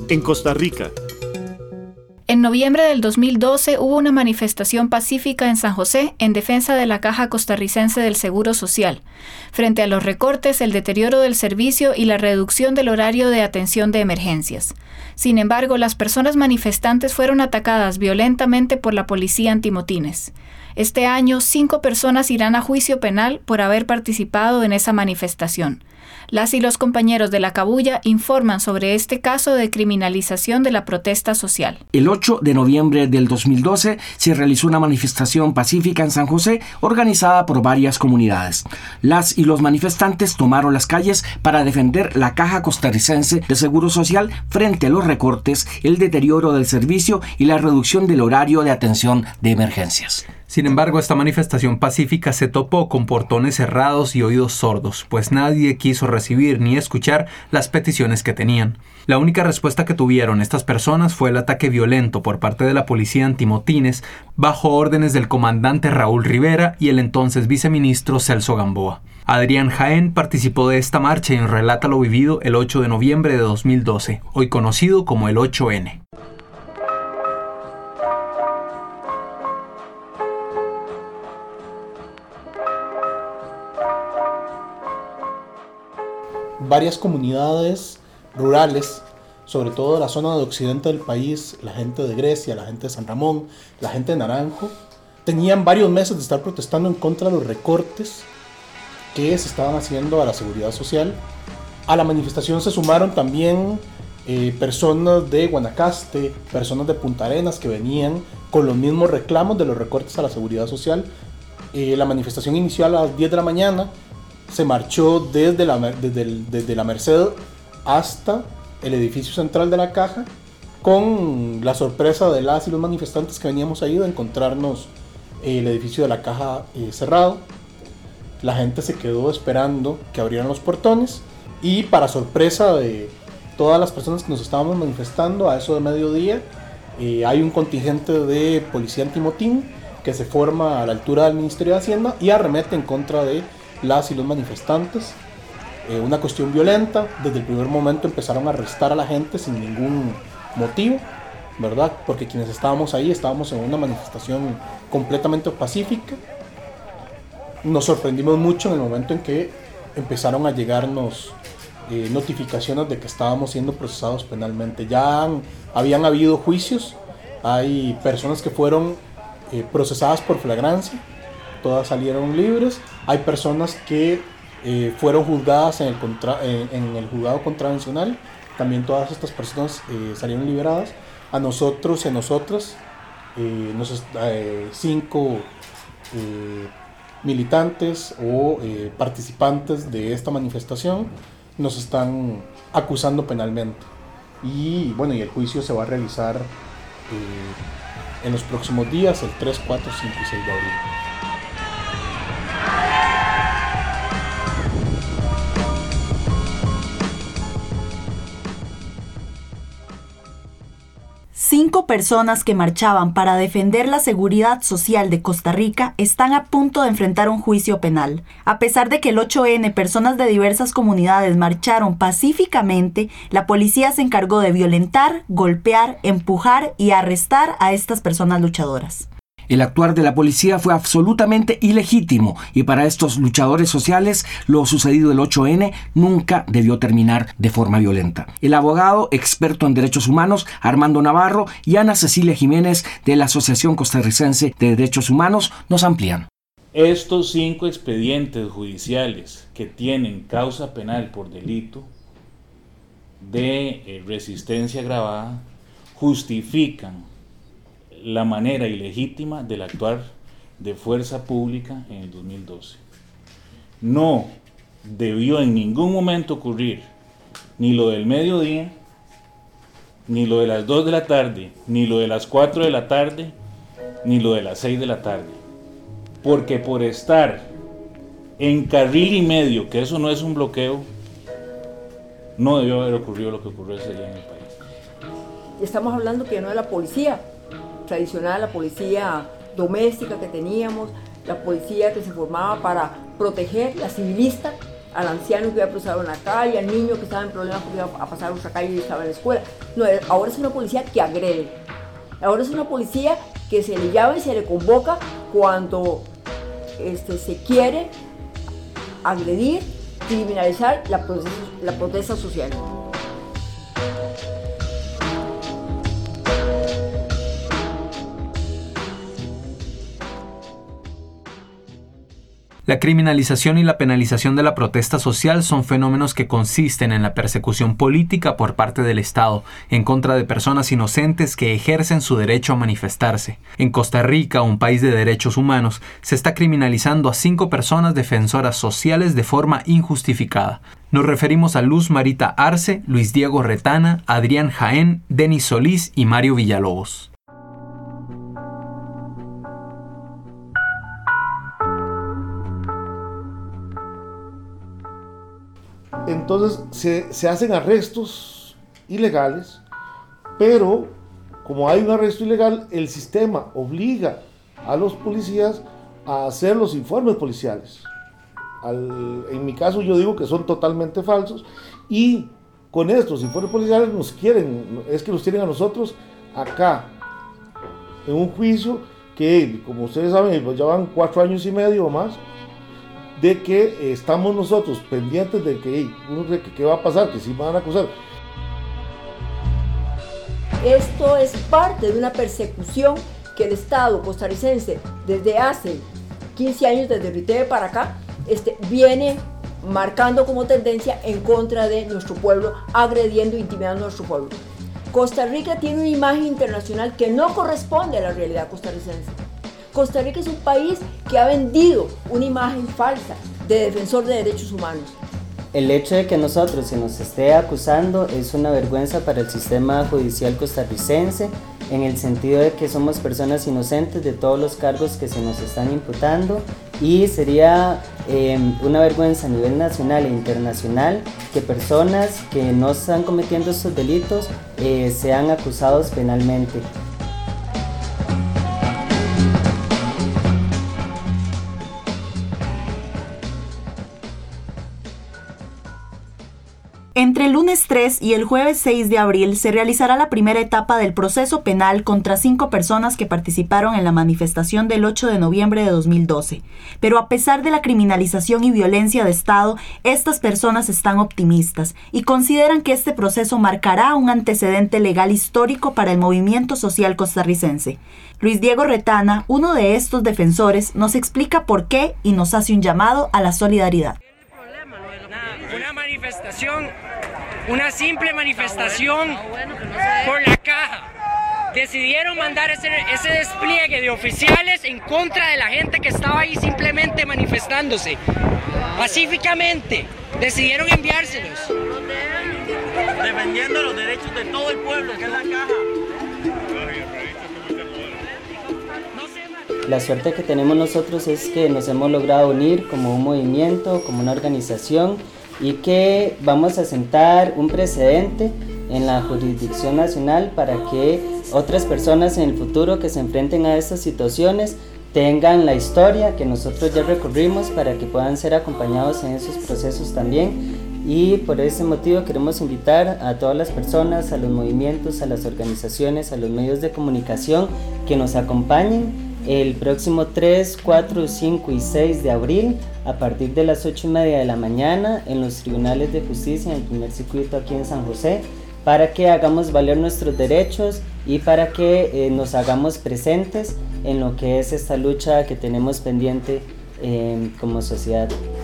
en Costa Rica. En noviembre del 2012 hubo una manifestación pacífica en San José en defensa de la Caja Costarricense del Seguro Social, frente a los recortes, el deterioro del servicio y la reducción del horario de atención de emergencias. Sin embargo, las personas manifestantes fueron atacadas violentamente por la policía antimotines. Este año, 5 personas irán a juicio penal por haber participado en esa manifestación. Las y los compañeros de La Cabulla informan sobre este caso de criminalización de la protesta social. El 8 de noviembre del 2012 se realizó una manifestación pacífica en San José organizada por varias comunidades. Las y los manifestantes tomaron las calles para defender la Caja Costarricense de Seguro Social frente a los recortes, el deterioro del servicio y la reducción del horario de atención de emergencias. Sin embargo, esta manifestación pacífica se topó con portones cerrados y oídos sordos, pues nadie quiso recibir ni escuchar las peticiones que tenían. La única respuesta que tuvieron estas personas fue el ataque violento por parte de la policía antimotines bajo órdenes del comandante Raúl Rivera y el entonces viceministro Celso Gamboa. Adrián Jaén participó de esta marcha y nos relata lo vivido el 8 de noviembre de 2012, hoy conocido como el 8N. Varias comunidades rurales, sobre todo de la zona de occidente del país, la gente de Grecia, la gente de San Ramón, la gente de Naranjo, tenían varios meses de estar protestando en contra de los recortes que se estaban haciendo a la seguridad social. A la manifestación se sumaron también personas de Guanacaste, personas de Punta Arenas que venían con los mismos reclamos de los recortes a la seguridad social. La manifestación inició a las 10 de la mañana. Se marchó desde la Merced hasta el edificio central de la Caja, con la sorpresa de las y los manifestantes que veníamos ahí de encontrarnos el edificio de la Caja cerrado. La gente se quedó esperando que abrieran los portones y, para sorpresa de todas las personas que nos estábamos manifestando, a eso de mediodía hay un contingente de policía antimotín que se forma a la altura del Ministerio de Hacienda y arremete en contra de las y los manifestantes. Una cuestión violenta. Desde el primer momento empezaron a arrestar a la gente sin ningún motivo, ¿verdad? Porque quienes estábamos ahí estábamos en una manifestación completamente pacífica. Nos sorprendimos mucho en el momento en que empezaron a llegarnos notificaciones de que estábamos siendo procesados penalmente. Ya habían habido juicios, hay personas que fueron procesadas por flagrancia, todas salieron libres. Hay personas que fueron juzgadas en el juzgado contravencional, también todas estas personas salieron liberadas. A nosotros y a nosotras, 5 militantes o participantes de esta manifestación nos están acusando penalmente. Y bueno, y el juicio se va a realizar en los próximos días, el 3, 4, 5 y 6 de abril. Cinco personas que marchaban para defender la seguridad social de Costa Rica están a punto de enfrentar un juicio penal. A pesar de que el 8N, personas de diversas comunidades marcharon pacíficamente, la policía se encargó de violentar, golpear, empujar y arrestar a estas personas luchadoras. El actuar de la policía fue absolutamente ilegítimo y para estos luchadores sociales lo sucedido el 8N nunca debió terminar de forma violenta. El abogado experto en derechos humanos Armando Navarro y Ana Cecilia Jiménez de la Asociación Costarricense de Derechos Humanos nos amplían. Estos 5 expedientes judiciales que tienen causa penal por delito de resistencia agravada justifican la manera ilegítima del actuar de fuerza pública en el 2012. No debió en ningún momento ocurrir ni lo del mediodía, ni lo de las 2 de la tarde, ni lo de las 4 de la tarde, ni lo de las 6 de la tarde. Porque por estar en carril y medio, que eso no es un bloqueo, no debió haber ocurrido lo que ocurrió ese día en el país. Estamos hablando que no de la policía tradicional, la policía doméstica que teníamos, la policía que se formaba para proteger, la civilista, al anciano que iba cruzado en la calle, al niño que estaba en problemas porque iba a pasar otra calle y estaba en la escuela. No, ahora es una policía que agrede. Ahora es una policía que se le llama y se le convoca cuando se quiere agredir, criminalizar la protesta social. La criminalización y la penalización de la protesta social son fenómenos que consisten en la persecución política por parte del Estado en contra de personas inocentes que ejercen su derecho a manifestarse. En Costa Rica, un país de derechos humanos, se está criminalizando a 5 personas defensoras sociales de forma injustificada. Nos referimos a Luz Marita Arce, Luis Diego Retana, Adrián Jaén, Denis Solís y Mario Villalobos. Entonces se hacen arrestos ilegales, pero como hay un arresto ilegal, el sistema obliga a los policías a hacer los informes policiales. En mi caso yo digo que son totalmente falsos, y con estos informes policiales los tienen a nosotros acá en un juicio que, como ustedes saben, ya van 4 años y medio o más, de que estamos nosotros pendientes de que qué va a pasar, que sí van a acusar. Esto es parte de una persecución que el Estado costarricense desde hace 15 años, desde Riteve para acá, viene marcando como tendencia en contra de nuestro pueblo, agrediendo e intimidando a nuestro pueblo. Costa Rica tiene una imagen internacional que no corresponde a la realidad costarricense. Costa Rica es un país que ha vendido una imagen falsa de defensor de derechos humanos. El hecho de que nosotros se nos esté acusando es una vergüenza para el sistema judicial costarricense, en el sentido de que somos personas inocentes de todos los cargos que se nos están imputando, y sería una vergüenza a nivel nacional e internacional que personas que no están cometiendo estos delitos sean acusados penalmente. Entre el lunes 3 y el jueves 6 de abril se realizará la primera etapa del proceso penal contra 5 personas que participaron en la manifestación del 8 de noviembre de 2012. Pero a pesar de la criminalización y violencia de Estado, estas personas están optimistas y consideran que este proceso marcará un antecedente legal histórico para el movimiento social costarricense. Luis Diego Retana, uno de estos defensores, nos explica por qué y nos hace un llamado a la solidaridad. Una manifestación, una simple manifestación por la caja. Decidieron mandar ese despliegue de oficiales en contra de la gente que estaba ahí simplemente manifestándose pacíficamente. Decidieron enviárselos. Defendiendo los derechos de todo el pueblo, que es la caja. La suerte que tenemos nosotros es que nos hemos logrado unir como un movimiento, como una organización, y que vamos a sentar un precedente en la jurisdicción nacional para que otras personas en el futuro que se enfrenten a estas situaciones tengan la historia que nosotros ya recorrimos, para que puedan ser acompañados en esos procesos también. Y por ese motivo queremos invitar a todas las personas, a los movimientos, a las organizaciones, a los medios de comunicación que nos acompañen el próximo 3, 4, 5 y 6 de abril a partir de las 8:30 de la mañana en los tribunales de justicia en el primer circuito aquí en San José, para que hagamos valer nuestros derechos y para que nos hagamos presentes en lo que es esta lucha que tenemos pendiente como sociedad.